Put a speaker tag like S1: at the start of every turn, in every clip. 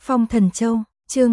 S1: Phong Thần Châu, chương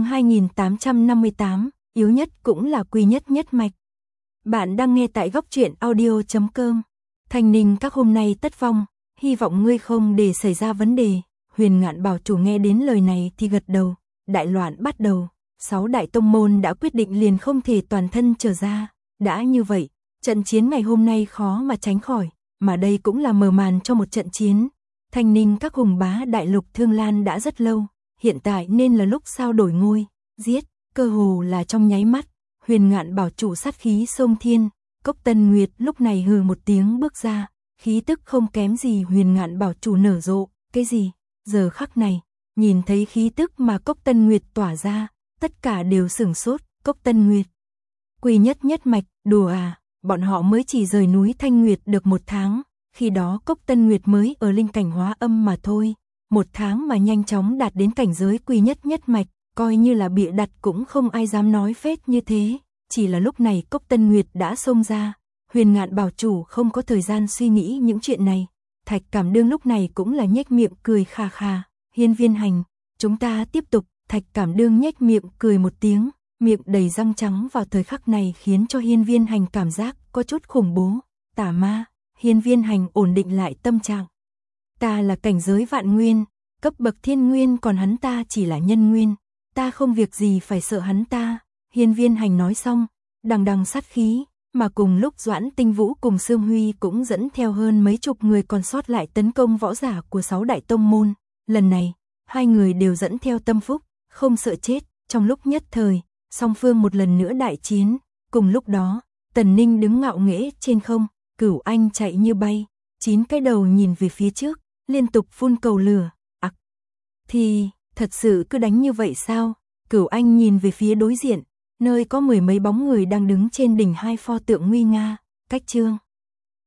S1: 2858, yếu nhất cũng là quý nhất nhất mạch. Bạn đang nghe tại góc truyện audio.com. Thanh Ninh các hôm nay tất phong, hy vọng ngươi không để xảy ra vấn đề. Huyền Ngạn bảo chủ nghe đến lời này thì gật đầu. Đại loạn bắt đầu, 6 đại tông môn đã quyết định liền không thể toàn thân trở ra. Đã như vậy, trận chiến ngày hôm nay khó mà tránh khỏi, mà đây cũng là mở màn cho một trận chiến. Thanh Ninh các hùng bá đại lục Thương Lan đã rất lâu, hiện tại nên là lúc sao đổi ngôi, giết, cơ hồ là trong nháy mắt. Huyền Ngạn bảo chủ sát khí sông thiên, Cốc Tân Nguyệt lúc này hừ một tiếng bước ra, khí tức không kém gì Huyền Ngạn bảo chủ nở rộ. Cái gì? Giờ khắc này, nhìn thấy khí tức mà Cốc Tân Nguyệt tỏa ra, tất cả đều sửng sốt. Cốc Tân Nguyệt, quý nhất nhất mạch, đùa à? Bọn họ mới chỉ rời núi Thanh Nguyệt được 1 tháng, khi đó Cốc Tân Nguyệt mới ở linh cảnh hóa âm mà thôi. 1 tháng mà nhanh chóng đạt đến cảnh giới quý nhất nhất mạch, coi như là bịa đặt cũng không ai dám nói phết như thế. Chỉ là lúc này Cốc Tân Nguyệt đã xông ra, Huyền Ngạn bảo chủ không có thời gian suy nghĩ những chuyện này. Thạch Cảm Đương lúc này cũng là nhếch miệng cười khà khà. Hiên Viên Hành, chúng ta tiếp tục. Thạch Cảm Đương nhếch miệng cười một tiếng, miệng đầy răng trắng vào thời khắc này khiến cho Hiên Viên Hành cảm giác có chút khủng bố. Tà ma. Hiên Viên Hành ổn định lại tâm trạng. Ta là cảnh giới vạn nguyên, cấp bậc thiên nguyên, còn hắn ta chỉ là nhân nguyên, ta không việc gì phải sợ hắn ta. Hiên Viên Hành nói xong, đằng đằng sát khí, mà cùng lúc Doãn Tinh Vũ cùng Sương Huy cũng dẫn theo hơn mấy chục người còn sót lại tấn công võ giả của 6 đại tông môn. Lần này, hai người đều dẫn theo tâm phúc, không sợ chết. Trong lúc nhất thời, song phương một lần nữa đại chiến. Cùng lúc đó, Tần Ninh đứng ngạo nghễ trên không, Cửu Anh chạy như bay, 9 cái đầu nhìn về phía trước, liên tục phun cầu lửa. Thì, thật sự cứ đánh như vậy sao? Cửu Anh nhìn về phía đối diện, nơi có 10 mấy bóng người đang đứng trên đỉnh 2 pho tượng nguy nga, cách chương